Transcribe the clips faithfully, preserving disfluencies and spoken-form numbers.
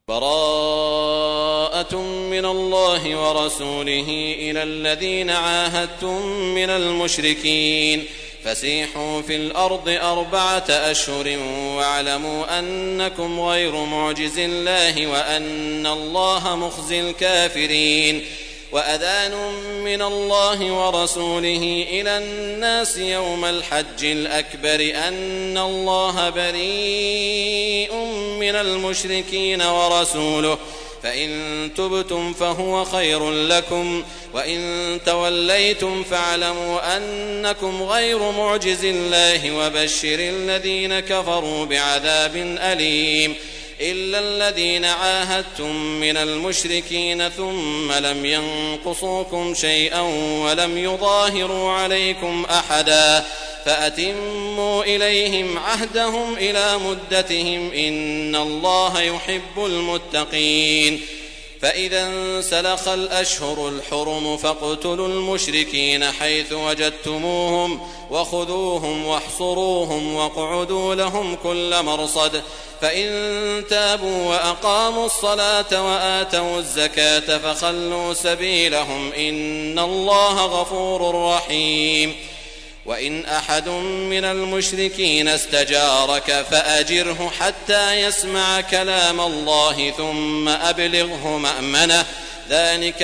براءة من الله ورسوله إلى الذين عاهدتم من المشركين فسيحوا في الأرض أربعة أشهر واعلموا أنكم غير معجز الله وأن الله مخزي الكافرين. وأذان من الله ورسوله إلى الناس يوم الحج الأكبر أن الله بريء من المشركين ورسوله فإن تبتم فهو خير لكم وإن توليتم فاعلموا أنكم غير معجز الله وبشر الذين كفروا بعذاب أليم. إلا الذين عاهدتم من المشركين ثم لم ينقصوكم شيئا ولم يظاهروا عليكم أحدا فأتموا إليهم عهدهم إلى مدتهم إن الله يحب المتقين. فإذا انسلخ الأشهر الحرم فاقتلوا المشركين حيث وجدتموهم وخذوهم واحصروهم واقعدوا لهم كل مرصد فإن تابوا وأقاموا الصلاة وآتوا الزكاة فخلوا سبيلهم إن الله غفور رحيم. وإن أحد من المشركين استجارك فأجره حتى يسمع كلام الله ثم أبلغه مأمنه ذلك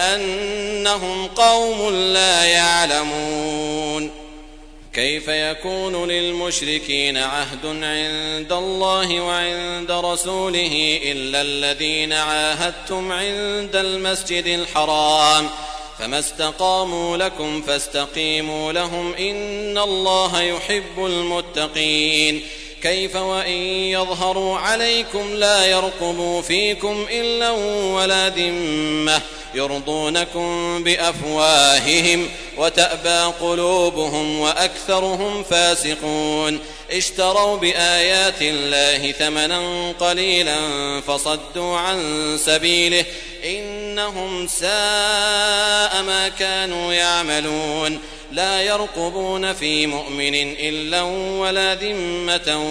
بأنهم قوم لا يعلمون. كيف يكون للمشركين عهد عند الله وعند رسوله إلا الذين عاهدتم عند المسجد الحرام فما استقاموا لكم فاستقيموا لهم إن الله يحب المتقين. كيف وإن يظهروا عليكم لا يرقبوا فيكم إلا ولا ذمة يرضونكم بأفواههم وتأبى قلوبهم وأكثرهم فاسقون. اشتروا بآيات الله ثمنا قليلا فصدوا عن سبيله إنهم ساء ما كانوا يعملون. لا يرقبون في مؤمن إلا ولا ذمة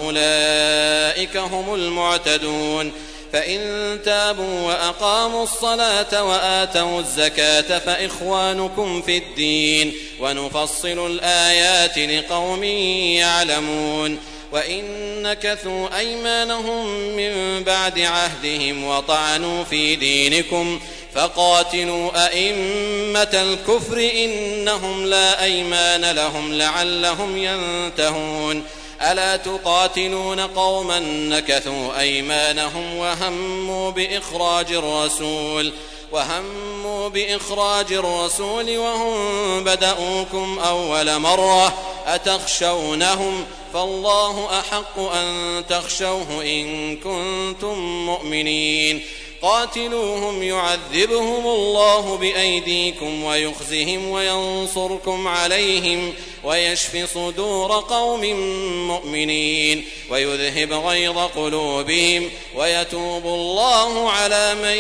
وأولئك هم المعتدون. فإن تابوا وأقاموا الصلاة وآتوا الزكاة فإخوانكم في الدين ونفصل الآيات لقوم يعلمون. وإن نكثوا أيمانهم من بعد عهدهم وطعنوا في دينكم فقاتلوا أئمة الكفر إنهم لا أيمان لهم لعلهم ينتهون. ألا تقاتلون قوما نكثوا أيمانهم وهموا بإخراج الرسول وهموا بإخراج الرسول وهم بدأوكم أول مرة أتخشونهم فالله أحق أن تخشوه إن كنتم مؤمنين. قاتلوهم يعذبهم الله بأيديكم ويخزهم وينصركم عليهم ويشف صدور قوم مؤمنين ويذهب غيظ قلوبهم ويتوب الله على من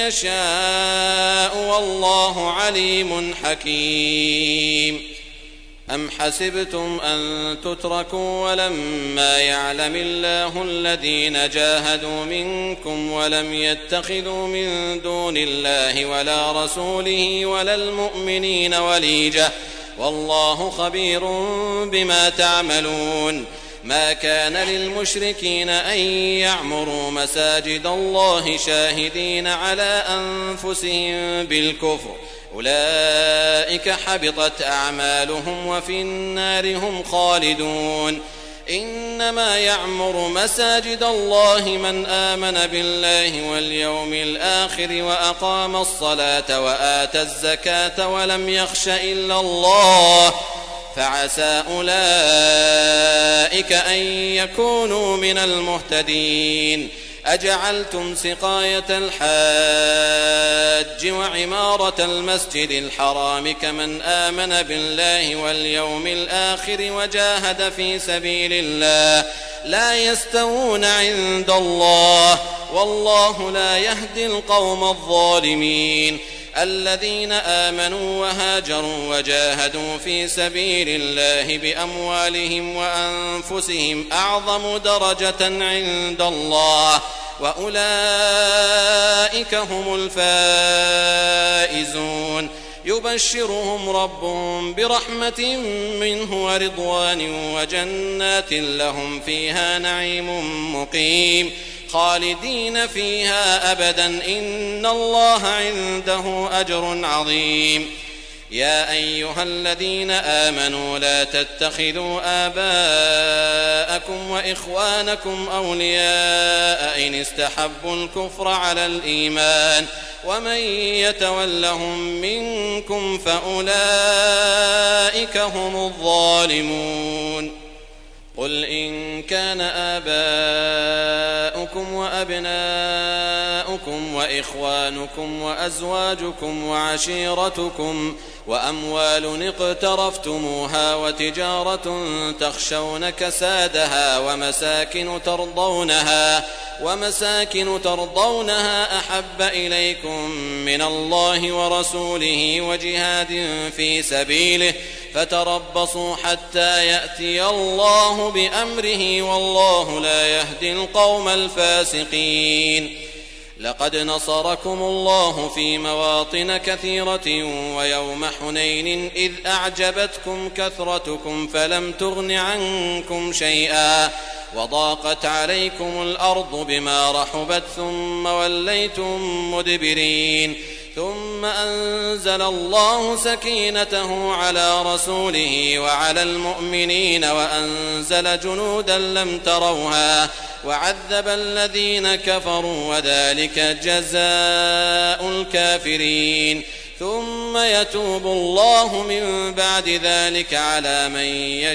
يشاء والله عليم حكيم. أم حسبتم أن تتركوا ولما يعلم الله الذين جاهدوا منكم ولم يتخذوا من دون الله ولا رسوله ولا المؤمنين وليجة والله خبير بما تعملون. ما كان للمشركين أن يعمروا مساجد الله شاهدين على أنفسهم بالكفر أولئك حبطت أعمالهم وفي النار هم خالدون. إنما يعمر مساجد الله من آمن بالله واليوم الآخر وأقام الصلاة وآتى الزكاة ولم يخش إلا الله فعسى أولئك أن يكونوا من المهتدين. أجعلتم سقاية الحاج وعمارة المسجد الحرام كمن آمن بالله واليوم الآخر وجاهد في سبيل الله لا يستوون عند الله والله لا يهدي القوم الظالمين. الذين آمنوا وهاجروا وجاهدوا في سبيل الله بأموالهم وأنفسهم أعظم درجة عند الله وأولئك هم الفائزون يبشرهم ربهم برحمة منه ورضوان وجنات لهم فيها نعيم مقيم خالدين فيها أبدا إن الله عنده أجر عظيم يا أيها الذين آمنوا لا تتخذوا آباءكم وإخوانكم أولياء إن استحبوا الكفر على الإيمان ومن يتولهم منكم فأولئك هم الظالمون قل إن كان آباؤكم وأبناؤكم وإخوانكم وأزواجكم وعشيرتكم وأموال اقترفتموها وتجارة تخشون كسادها ومساكن ترضونها ومساكن ترضونها أحب إليكم من الله ورسوله وجهاد في سبيله فتربصوا حتى يأتي الله بأمره والله لا يهدي القوم الفاسقين لقد نصركم الله في مواطن كثيرة ويوم حنين إذ أعجبتكم كثرتكم فلم تغن عنكم شيئا وضاقت عليكم الأرض بما رحبت ثم وليتم مدبرين ثم أنزل الله سكينته على رسوله وعلى المؤمنين وأنزل جنودا لم تروها وعذب الذين كفروا وذلك جزاء الكافرين ثم يتوب الله من بعد ذلك على من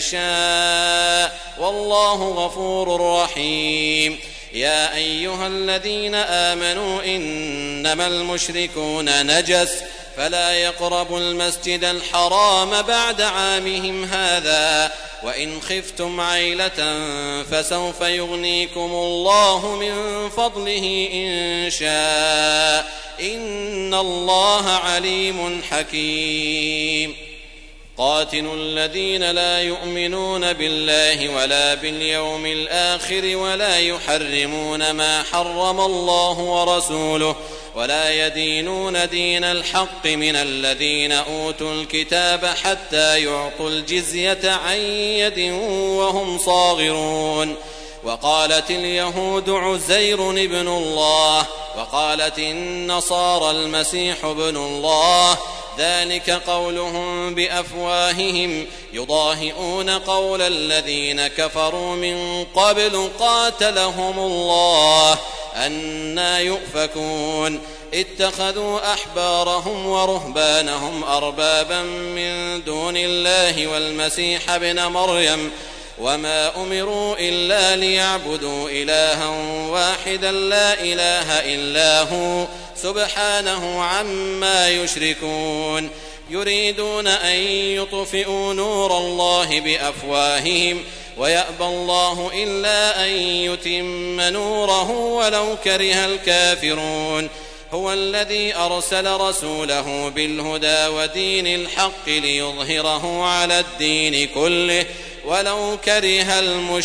يشاء والله غفور رحيم يا أيها الذين آمنوا إنما المشركون نجس فلا يقربوا المسجد الحرام بعد عامهم هذا وإن خفتم عيلة فسوف يغنيكم الله من فضله إن شاء إن الله عليم حكيم قاتلوا الذين لا يؤمنون بالله ولا باليوم الآخر ولا يحرمون ما حرم الله ورسوله ولا يدينون دين الحق من الذين أوتوا الكتاب حتى يعطوا الجزية عن يد وهم صاغرون وقالت اليهود عزير ابن الله وقالت النصارى المسيح ابن الله ذلك قولهم بأفواههم يضاهئون قول الذين كفروا من قبل قاتلهم الله أنى يؤفكون اتخذوا أحبارهم ورهبانهم أربابا من دون الله والمسيح ابن مريم وما أمروا إلا ليعبدوا إلها واحدا لا إله إلا هو سبحانه عما يشركون يريدون أن يطفئوا نور الله بأفواههم ويأبى الله إلا أن يتم نوره ولو كره الكافرون هو الذي أرسل رسوله بالهدى ودين الحق ليظهره على الدين كله ولو كره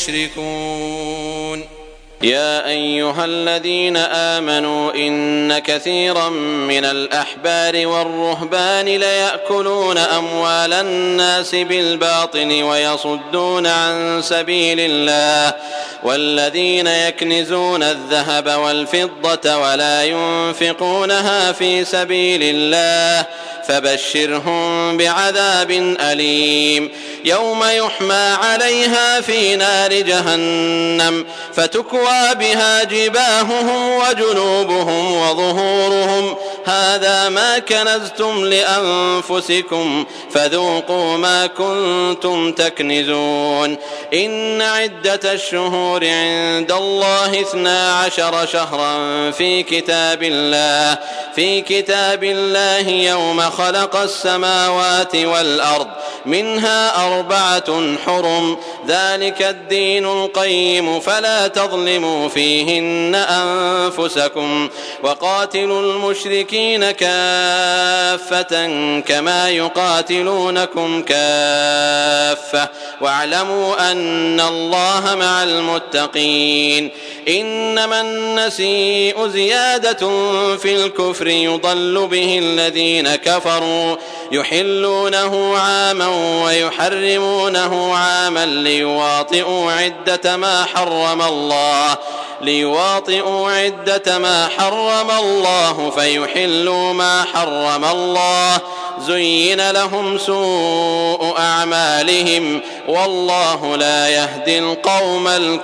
المشركون يا أيها الذين آمنوا إن كثيرا من الأحبار والرهبان ليأكلون أموال الناس بالباطل ويصدون عن سبيل الله والذين يكنزون الذهب والفضة ولا ينفقونها في سبيل الله فبشرهم بعذاب أليم يوم يحمى عليها في نار جهنم فتكوى بها جباههم وجنوبهم وظهورهم هذا ما كنزتم لأنفسكم فذوقوا ما كنتم تكنزون إن عدة الشهور عند الله اثنا عشر شهرا في كتاب الله في كتاب الله يوم خلق السماوات والأرض منها أربعة حرم ذلك الدين القيم فلا تظلموا فيهن أنفسكم وقاتلوا المشركين المشركين كافة كما يقاتلونكم كافة واعلموا أن الله مع المتقين إنما النسيء زيادة في الكفر يضل به الذين كفروا يحلونه عاما ويحرمونه عاما ليواطئوا عدة ما حرم الله ليواطئوا عدة ما حرم الله فيحلوا ما حرم الله زين لهم سوء أعمالهم والله لا يهدي القوم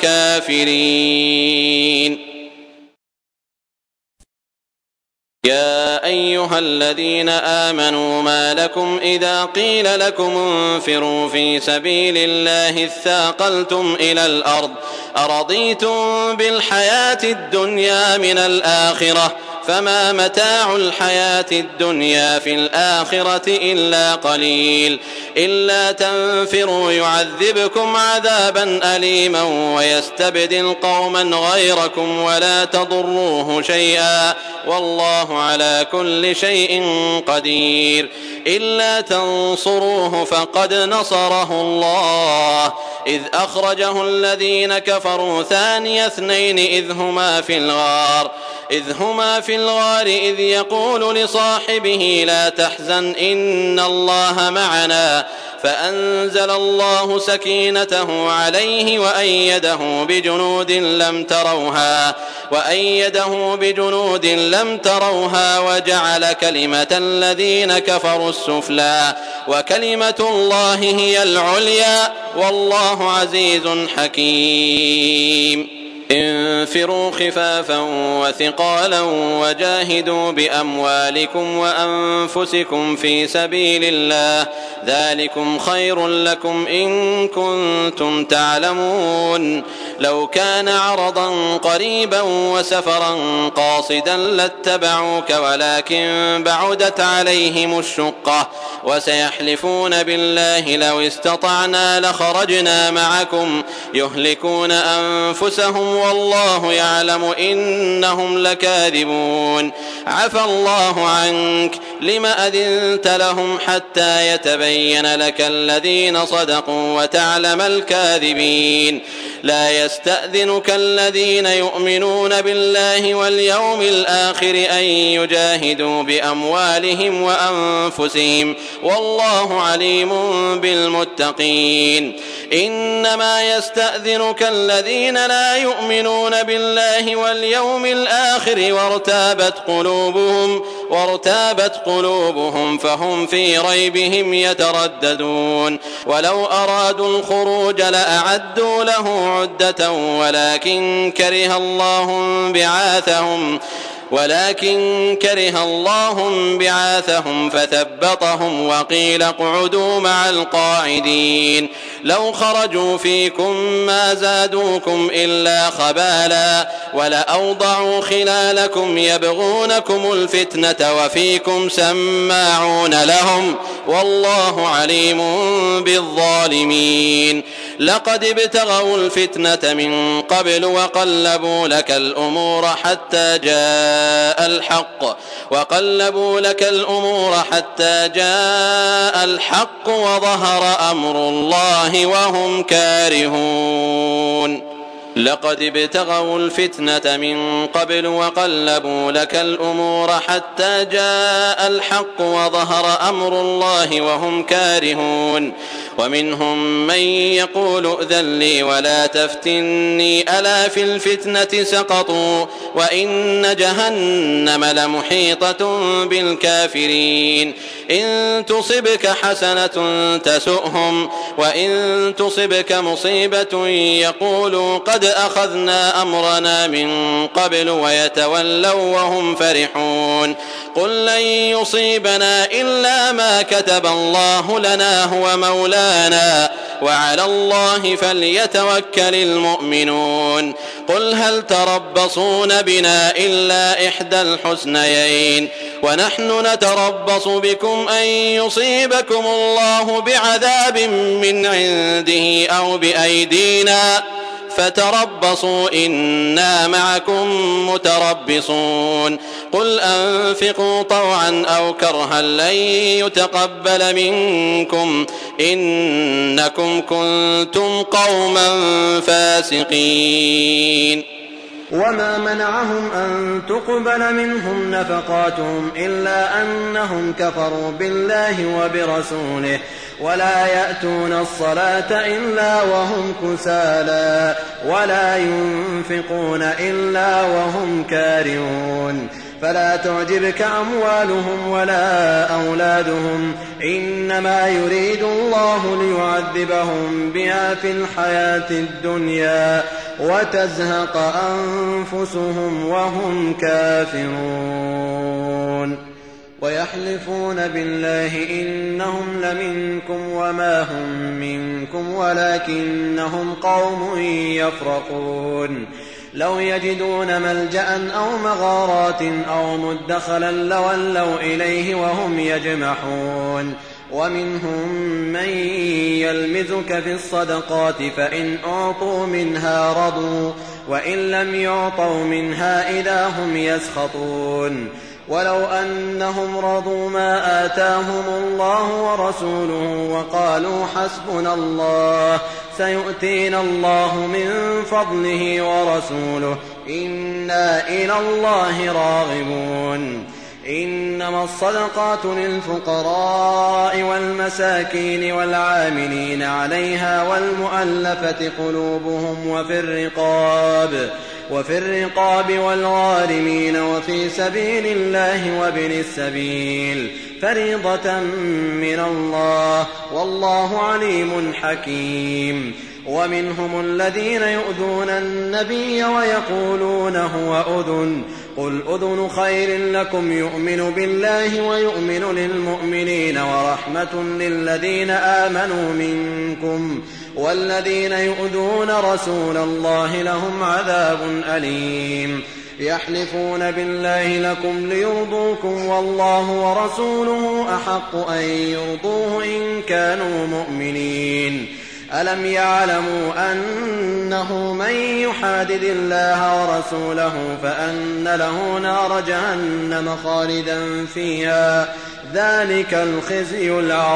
الكافرين. يا أيها الذين آمنوا ما لكم إذا قيل لكم انفروا في سبيل الله اثاقلتم إلى الأرض أرضيتم بالحياة الدنيا من الآخرة فما متاع الحياة الدنيا في الآخرة إلا قليل إلا تنفروا يعذبكم عذابا أليما ويستبدل قوما غيركم ولا تضروه شيئا والله على كل شيء قدير إلا تنصروه فقد نصره الله إذ أخرجه الذين كفروا ثاني اثنين إذ هما في الغار إذ هما في الغار إذ يقول لصاحبه لا تحزن إن الله معنا فأنزل الله سكينته عليه وأيده بجنود لم تروها وأيده بجنود لم تروها وجعل كلمة الذين كفروا السفلى وكلمة الله هي العليا والله عزيز حكيم. انفروا خفافا وثقالا وجاهدوا بأموالكم وأنفسكم في سبيل الله ذلكم خير لكم إن كنتم تعلمون لو كان عرضا قريبا وسفرا قاصدا لاتبعوك ولكن بعدت عليهم الشقة وسيحلفون بالله لو استطعنا لخرجنا معكم يهلكون أنفسهم والله يعلم إنهم لكاذبون عفى الله عنك لم أذنت لهم حتى يتبين لك الذين صدقوا وتعلم الكاذبين لا يستأذنك الذين يؤمنون بالله واليوم الآخر أن يجاهدوا بأموالهم وأنفسهم والله عليم بالمتقين إنما يستأذنك الذين لا يؤمنون بالله واليوم الآخر وارتابت قلوبهم وارتابت قلوبهم فهم في ريبهم يترددون ولو أرادوا الخروج لأعدوا له عدة ولكن كره الله بعاثهم ولكن كره الله بعاثهم فثبطهم وقيل اقعدوا مع القاعدين لو خرجوا فيكم ما زادوكم إلا خبالا ولأوضعوا خلالكم يبغونكم الفتنة وفيكم سماعون لهم والله عليم بالظالمين لقد ابتغوا الفتنة من قبل وقلبوا لك الأمور حتى جاء الحق وقلبوا لك الأمور حتى جاء الحق وظهر أمر الله وهم كارهون لقد ابتغوا الفتنة من قبل وقلبوا لك الأمور حتى جاء الحق وظهر أمر الله وهم كارهون ومنهم من يقول ائذن لي ولا تفتني ألا في الفتنة سقطوا وإن جهنم لمحيطة بالكافرين إن تصبك حسنة تسؤهم وإن تصبك مصيبة يقولوا قد أخذنا أمرنا من قبل ويتولوا وهم فرحون قل لن يصيبنا إلا ما كتب الله لنا هو مولانا وعلى الله فليتوكل المؤمنون قل هل تربصون بنا إلا إحدى الحسنيين ونحن نتربص بكم أن يصيبكم الله بعذاب من عنده أو بأيدينا فتربصوا إنا معكم متربصون قل أنفقوا طوعا أو كرها لن يتقبل منكم إنكم كنتم قوما فاسقين. وما منعهم أن تقبل منهم نفقاتهم إلا أنهم كفروا بالله وبرسوله ولا يأتون الصلاة إلا وهم كسالى ولا ينفقون إلا وهم كارهون فلا تعجبك أموالهم ولا أولادهم إنما يريد الله ليعذبهم بها في الحياة الدنيا وتزهق أنفسهم وهم كافرون ويحلفون بالله إنهم لمنكم وما هم منكم ولكنهم قوم يفرقون لو يجدون ملجأ أو مغارات أو مدخلا لولوا إليه وهم يجمحون ومنهم من يلمزك في الصدقات فإن أعطوا منها رضوا وإن لم يعطوا منها إذا هم يسخطون ولو أنهم رضوا ما آتاهم الله ورسوله وقالوا حسبنا الله سيؤتينا الله من فضله ورسوله إنا إلى الله راغبون إنما الصدقات للفقراء والمساكين والعاملين عليها والمؤلفة قلوبهم وفي الرقاب وفي الرقاب والغارمين وفي سبيل الله وابن السبيل فريضة من الله والله عليم حكيم ومنهم الذين يؤذون النبي ويقولون هو أذن قل أذن خير لكم يؤمن بالله ويؤمن للمؤمنين ورحمة للذين آمنوا منكم والذين يؤذون رسول الله لهم عذاب أليم يحلفون بالله لكم ليرضوكم والله ورسوله أحق أن يرضوه إن كانوا مؤمنين ألم يعلموا أنه من يحادد الله ورسوله فأن له نار جهنم خالدا فيها ذلك الخزي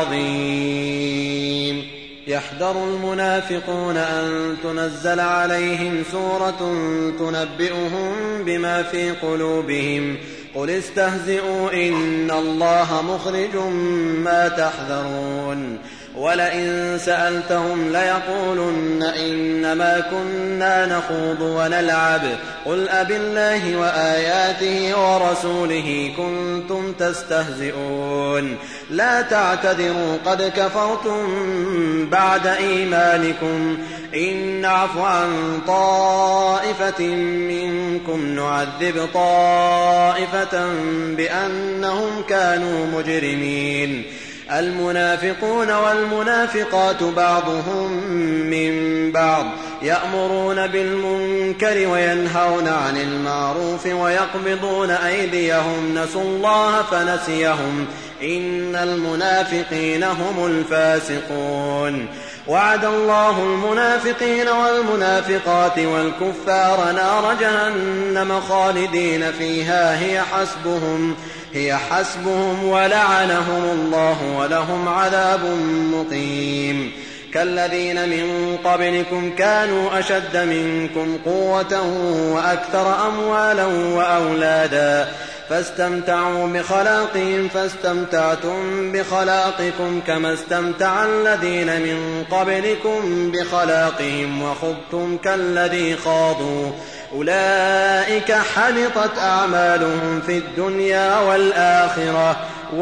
العظيم يحذر المنافقون أن تنزل عليهم سورة تنبئهم بما في قلوبهم قل استهزئوا إن الله مخرج ما تحذرون ولئن سألتهم ليقولن إنما كنا نخوض ونلعب قل أبالله وآياته ورسوله كنتم تستهزئون لا تعتذروا قد كفرتم بعد إيمانكم إن نعف عن طائفة منكم نعذب طائفة بأنهم كانوا مجرمين المنافقون والمنافقات بعضهم من بعض يأمرون بالمنكر وينهون عن المعروف ويقبضون أيديهم نسوا الله فنسيهم إن المنافقين هم الفاسقون وعد الله المنافقين والمنافقات والكفار نار جهنم خالدين فيها هي حسبهم هي حسبهم ولعنهم الله ولهم عذاب مقيم كالذين من قبلكم كانوا أشد منكم قوة وأكثر أموالا وأولادا فاستمتعوا بخلاقهم فاستمتعتم بخلاقكم كما استمتع الذين من قبلكم بخلاقهم وخضتم كالذي خاضوا أولئك حبطت أعمالهم في الدنيا والآخرة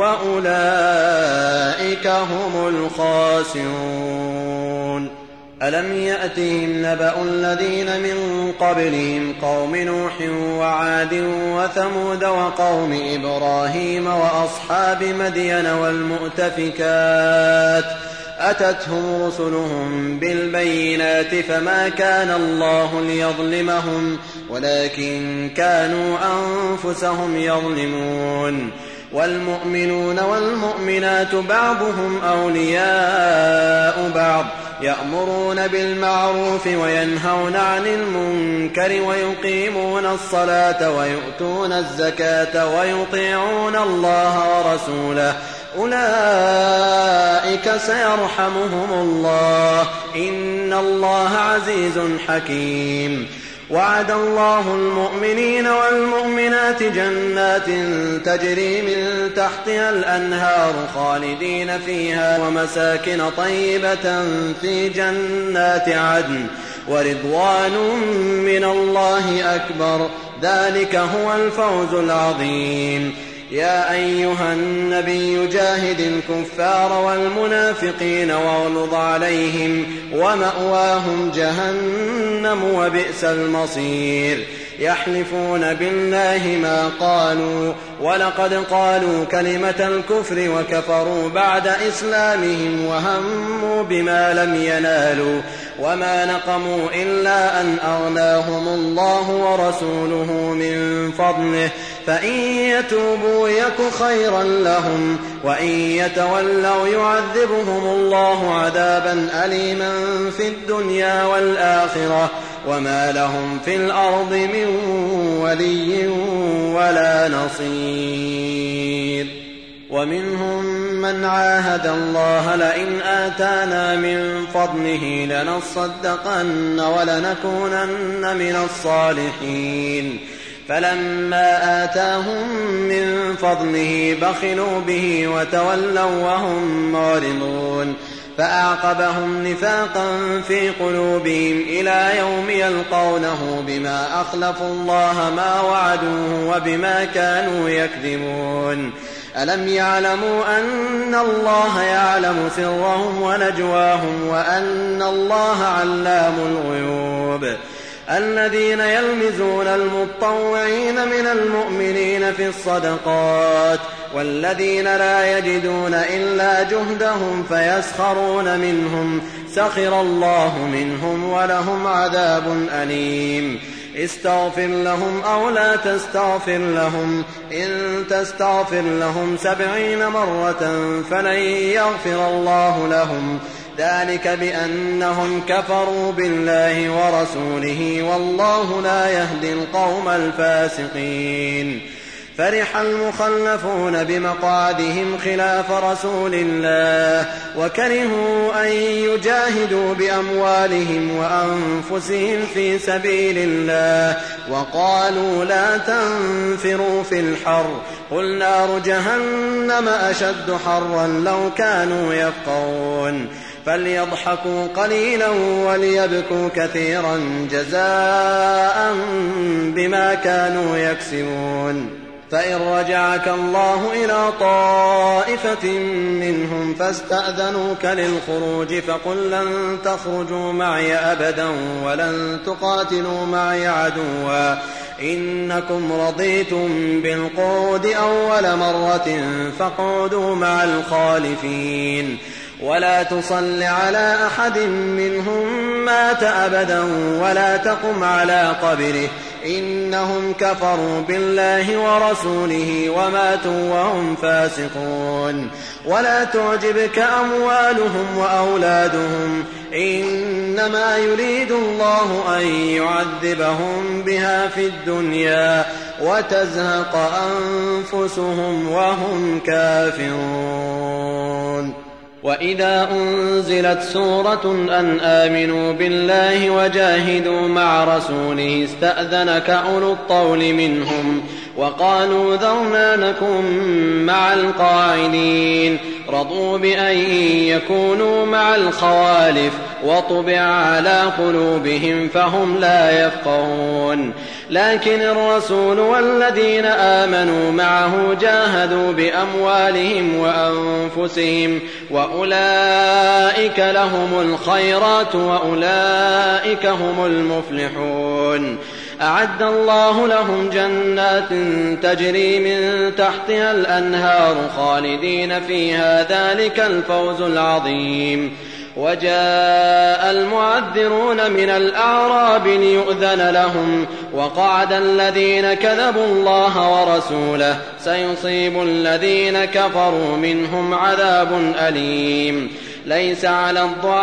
وأولئك هم الخاسرون ألم يأتهم نبأ الذين من قبلهم قوم نوح وعاد وثمود وقوم إبراهيم وأصحاب مدين والمؤتفكات أتتهم رسلهم بالبينات فما كان الله ليظلمهم ولكن كانوا أنفسهم يظلمون والمؤمنون والمؤمنات بعضهم أولياء بعض يأمرون بالمعروف وينهون عن المنكر ويقيمون الصلاة ويؤتون الزكاة ويطيعون الله ورسوله أولئك سيرحمهم الله إن الله عزيز حكيم. وعد الله المؤمنين والمؤمنات جنات تجري من تحتها الأنهار خالدين فيها ومساكن طيبة في جنات عدن ورضوان من الله أكبر ذلك هو الفوز العظيم. يا أيها النبي جاهد الكفار والمنافقين واغلظ عليهم ومأواهم جهنم وبئس المصير. يحلفون بالله ما قالوا ولقد قالوا كلمة الكفر وكفروا بعد إسلامهم وهموا بما لم ينالوا وما نقموا إلا أن أغناهم الله ورسوله من فضله فإن يتوبوا يك خيرا لهم وإن يتولوا يعذبهم الله عذابا أليما في الدنيا والآخرة وما لهم في الأرض من ولي ولا نصير. ومنهم من عاهد الله لئن آتانا من فضله لنصدقن ولنكونن من الصالحين فلما آتاهم من فضله بخلوا به وتولوا وهم معرضون فأعقبهم نفاقا في قلوبهم إلى يوم يلقونه بما أخلفوا الله ما وعدوه وبما كانوا يكذبون. ألم يعلموا أن الله يعلم سرهم ونجواهم وأن الله علام الغيوب. الذين يلمزون المطوعين من المؤمنين في الصدقات والذين لا يجدون إلا جهدهم فيسخرون منهم سخر الله منهم ولهم عذاب أليم. استغفر لهم أو لا تستغفر لهم إن تستغفر لهم سبعين مرة فلن يغفر الله لهم ذلك بأنهم كفروا بالله ورسوله والله لا يهدي القوم الفاسقين. فرح المخلفون بمقعدهم خلاف رسول الله وكرهوا أن يجاهدوا بأموالهم وأنفسهم في سبيل الله وقالوا لا تنفروا في الحر قل نار جهنم أشد حرا لو كانوا يفقهون. فليضحكوا قليلا وليبكوا كثيرا جزاء بما كانوا يكسبون. فإن رجعك الله إلى طائفة منهم فاستأذنوك للخروج فقل لن تخرجوا معي أبدا ولن تقاتلوا معي عدوا إنكم رضيتم بالقعود أول مرة فاقعدوا مع الخالفين ولا تصل على أحد منهم مات أبدا ولا تقم على قبره إنهم كفروا بالله ورسوله وماتوا وهم فاسقون. ولا تعجبك أموالهم وأولادهم إنما يريد الله أن يعذبهم بها في الدنيا وتزهق أنفسهم وهم كافرون. وإذا أنزلت سورة أن آمنوا بالله وجاهدوا مع رسوله استأذنك أولو الطول منهم وقالوا ذرنا نكن مع القاعدين رضوا بأن يكونوا مع الخوالف وطبع على قلوبهم فهم لا يفقهون. لكن الرسول والذين آمنوا معه جاهدوا بأموالهم وأنفسهم وأولئك لهم الخيرات وأولئك هم المفلحون. أعد الله لهم جنات تجري من تحتها الأنهار خالدين فيها ذلك الفوز العظيم. وجاء المعذرون من الأعراب ليؤذن لهم وقعد الذين كذبوا الله ورسوله سيصيب الذين كفروا منهم عذاب أليم. ليس على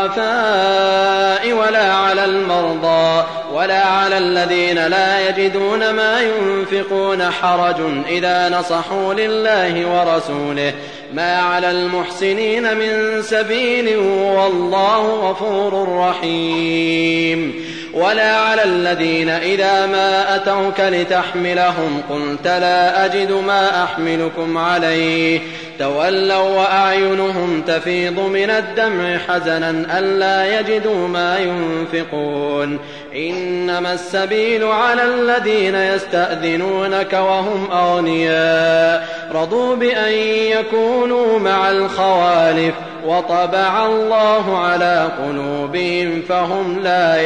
الضعفاء ولا على المرضى ولا على الذين لا يجدون ما ينفقون حرج إذا نصحوا لله ورسوله ما على المحسنين من سبيل والله غفور رحيم. ولا على الذين إذا ما أتوك لتحملهم قلت لا أجد ما أحملكم عليه تولوا وأعينهم تفيض من الدمع حزنا ألا يجدوا ما ينفقون. إنما السبيل على الذين يستأذنونك وهم أغنياء رضوا بأن يكونوا مع الخوالف وطبع الله على قلوبهم فهم لا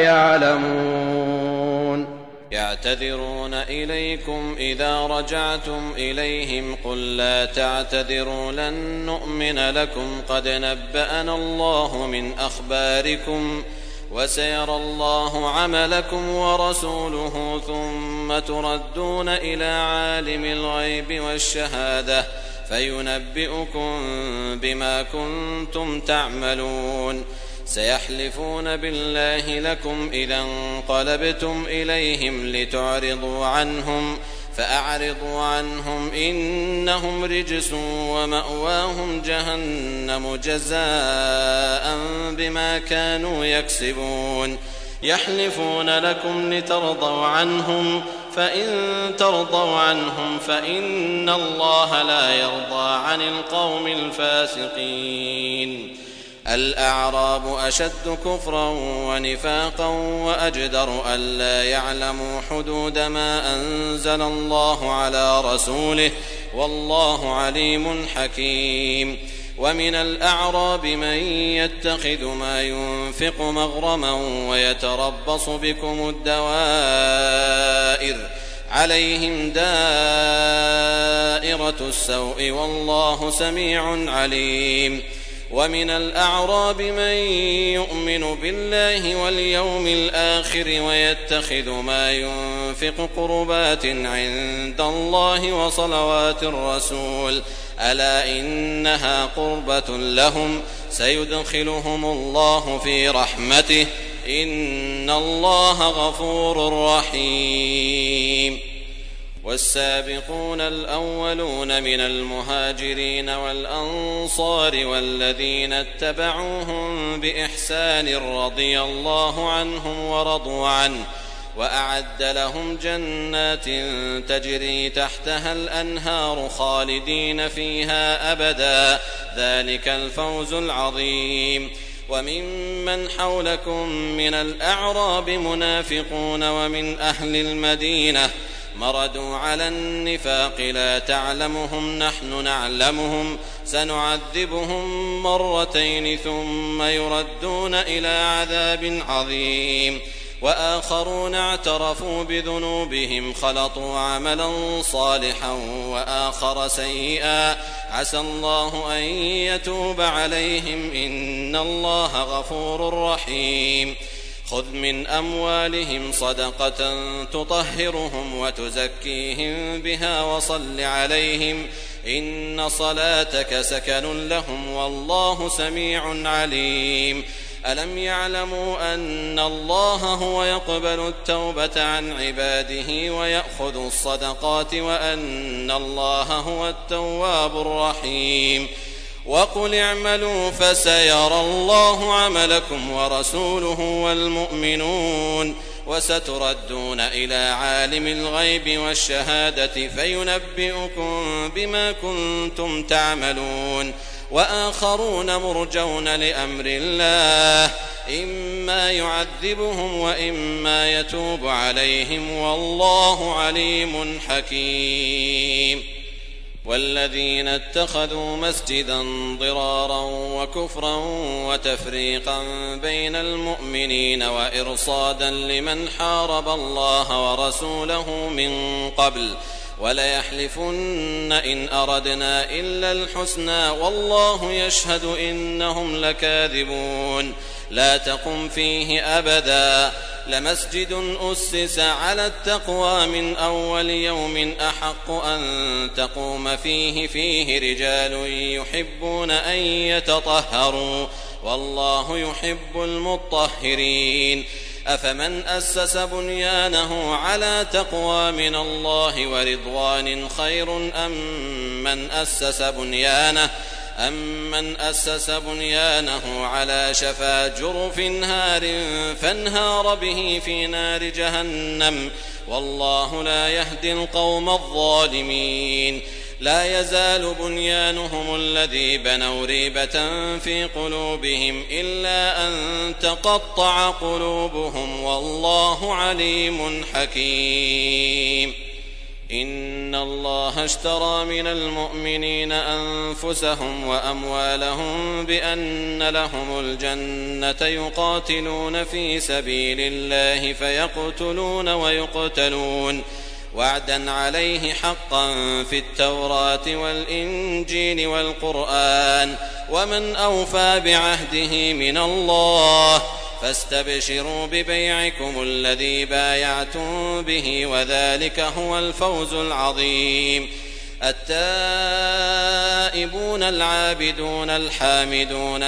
يعلمون. يعتذرون إليكم إذا رجعتم إليهم قل لا تعتذروا لن نؤمن لكم قد نبأنا الله من أخباركم وسيرى الله عملكم ورسوله ثم تردون إلى عالم الغيب والشهادة فينبئكم بما كنتم تعملون. سيحلفون بالله لكم إذا انقلبتم إليهم لتعرضوا عنهم فأعرضوا عنهم إنهم رجس ومأواهم جهنم جزاء بما كانوا يكسبون. يحلفون لكم لترضوا عنهم فإن ترضوا عنهم فإن الله لا يرضى عن القوم الفاسقين. الأعراب أشد كفرا ونفاقا وأجدر ألا يعلموا حدود ما أنزل الله على رسوله والله عليم حكيم. ومن الأعراب من يتخذ ما ينفق مغرما ويتربص بكم الدوائر عليهم دائرة السوء والله سميع عليم. ومن الأعراب من يؤمن بالله واليوم الآخر ويتخذ ما ينفق قربات عند الله وصلوات الرسول ألا إنها قربة لهم سيدخلهم الله في رحمته إن الله غفور رحيم. والسابقون الأولون من المهاجرين والأنصار والذين اتبعوهم بإحسان رضي الله عنهم ورضوا عنه وأعد لهم جنات تجري تحتها الأنهار خالدين فيها أبدا ذلك الفوز العظيم. وممن حولكم من الأعراب منافقون ومن أهل المدينة مردوا على النفاق لا تعلمهم نحن نعلمهم سنعذبهم مرتين ثم يردون إلى عذاب عظيم. وآخرون اعترفوا بذنوبهم خلطوا عملا صالحا وآخر سيئا عسى الله أن يتوب عليهم إن الله غفور رحيم. خذ من أموالهم صدقة تطهرهم وتزكيهم بها وصل عليهم إن صلاتك سكن لهم والله سميع عليم. ألم يعلموا أن الله هو يقبل التوبة عن عباده ويأخذ الصدقات وأن الله هو التواب الرحيم. وقل اعملوا فسيرى الله عملكم ورسوله والمؤمنون وستردون إلى عالم الغيب والشهادة فينبئكم بما كنتم تعملون. وآخرون مرجون لأمر الله إما يعذبهم وإما يتوب عليهم والله عليم حكيم. والذين اتخذوا مسجدا ضرارا وكفرا وتفريقا بين المؤمنين وإرصادا لمن حارب الله ورسوله من قبل وليحلفن إن أردنا إلا الحسنى والله يشهد إنهم لكاذبون. لا تقم فيه أبدا لمسجد أسس على التقوى من أول يوم أحق أن تقوم فيه فيه رجال يحبون أن يتطهروا والله يحب المطهرين أفمن أسس بنيانه على تقوى من الله ورضوان خير أم من أسس بنيانه أمن أسس بنيانه على شفا جرف هار فانهار به في نار جهنم والله لا يهدي القوم الظالمين لا يزال بنيانهم الذي بنوا ريبة في قلوبهم إلا أن تقطع قلوبهم والله عليم حكيم إن الله اشترى من المؤمنين أنفسهم وأموالهم بأن لهم الجنة يقاتلون في سبيل الله فيقتلون ويقتلون وعدا عليه حقا في التوراة والإنجيل والقرآن ومن أوفى بعهده من الله فاستبشروا ببيعكم الذي بايعتم به وذلك هو الفوز العظيم التائبون العابدون الحامدون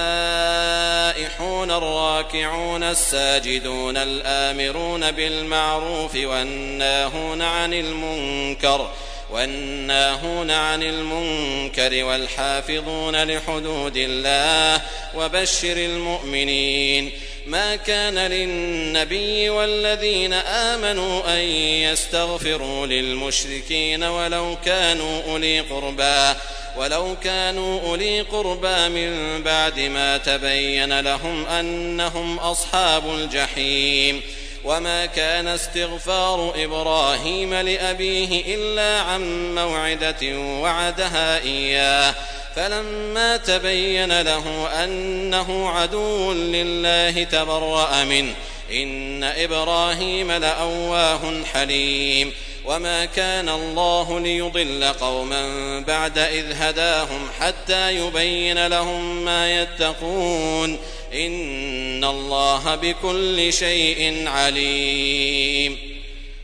السائحون الراكعون الساجدون الآمرون بالمعروف والناهون عن المنكر والناهون عن المنكر والحافظون لحدود الله وبشر المؤمنين ما كان للنبي والذين آمنوا أن يستغفروا للمشركين ولو كانوا أولي قربى ولو كانوا أولي قربى من بعد ما تبين لهم أنهم أصحاب الجحيم وما كان استغفار إبراهيم لأبيه إلا عن موعدة وعدها إياه فلما تبين له أنه عدو لله تبرأ منه إن إبراهيم لأواه حليم وما كان الله ليضل قوما بعد إذ هداهم حتى يبين لهم ما يتقون إن الله بكل شيء عليم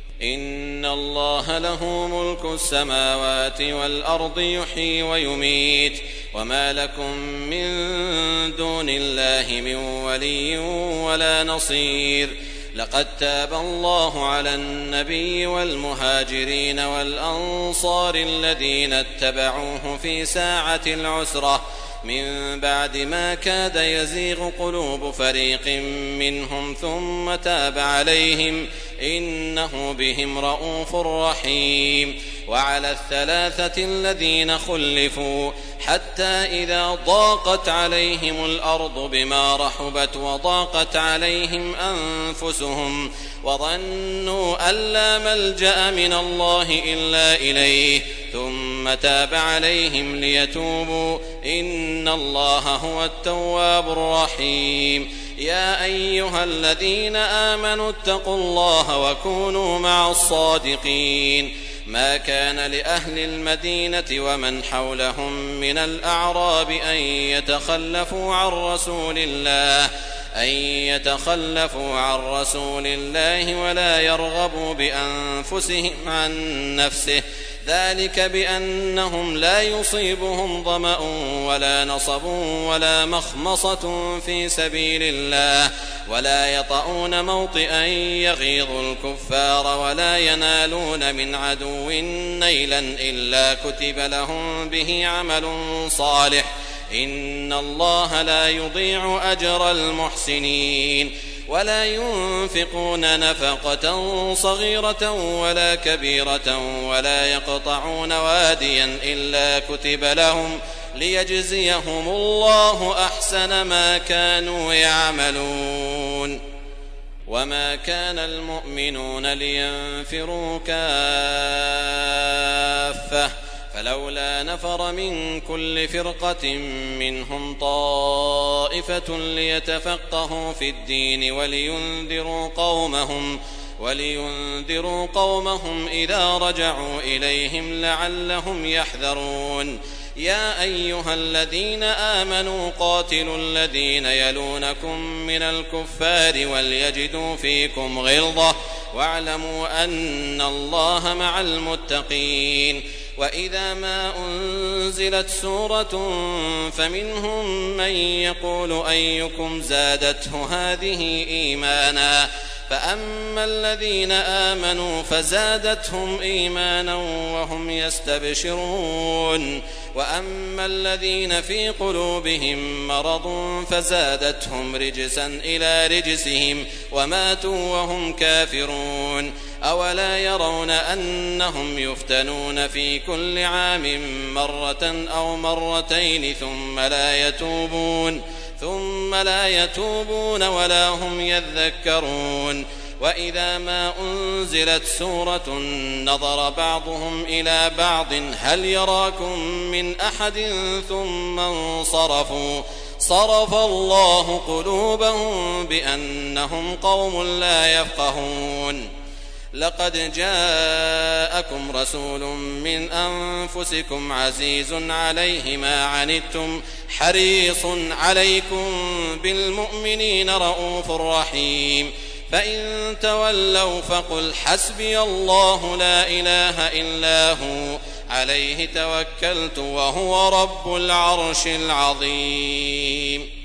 إن الله له ملك السماوات والأرض يحيي ويميت وما لكم من دون الله من ولي ولا نصير لقد تاب الله على النبي والمهاجرين والأنصار الذين اتبعوه في ساعة العسرة من بعد ما كاد يزيغ قلوب فريق منهم ثم تاب عليهم إنه بهم رءوف رحيم وعلى الثلاثة الذين خلفوا حتى إذا ضاقت عليهم الأرض بما رحبت وضاقت عليهم أنفسهم وظنوا أن لا ملجأ من الله إلا إليه ثم تاب عليهم ليتوبوا إن الله هو التواب الرحيم يا أيها الذين آمنوا اتقوا الله وكونوا مع الصادقين ما كان لأهل المدينة ومن حولهم من الأعراب أن يتخلفوا عن رسول الله أن يتخلفوا عن رسول الله ولا يرغبوا بأنفسهم عن نفسه ذلك بأنهم لا يصيبهم ظمأ ولا نصب ولا مخمصة في سبيل الله ولا يطؤون موطئا يغيظ الكفار ولا ينالون من عدو نيلا إلا كتب لهم به عمل صالح إن الله لا يضيع أجر المحسنين ولا ينفقون نفقة صغيرة ولا كبيرة ولا يقطعون واديا إلا كتب لهم ليجزيهم الله أحسن ما كانوا يعملون وما كان المؤمنون لينفروا كافة فلولا نفر من كل فرقة منهم طائفة ليتفقهوا في الدين ولينذروا قومهم ولينذروا قومهم إذا رجعوا إليهم لعلهم يحذرون يا أيها الذين آمنوا قاتلوا الذين يلونكم من الكفار وليجدوا فيكم غلظة واعلموا أن الله مع المتقين وإذا ما أنزلت سورة فمنهم من يقول أيكم زادته هذه إيمانا فأما الذين آمنوا فزادتهم إيمانا وهم يستبشرون وأما الذين في قلوبهم مرض فزادتهم رجسا إلى رجسهم وماتوا وهم كافرون أولا يرون أنهم يفتنون في كل عام مرة أو مرتين ثم لا يتوبون ثم لا يتوبون ولا هم يذكرون وإذا ما أنزلت سورة نظر بعضهم إلى بعض هل يراكم من أحد ثم انصرفوا صرف الله قلوبهم بأنهم قوم لا يفقهون لقد جاءكم رسول من أنفسكم عزيز عليه ما عنتم حريص عليكم بالمؤمنين رؤوف رحيم فإن تولوا فقل حسبي الله لا إله إلا هو عليه توكلت وهو رب العرش العظيم.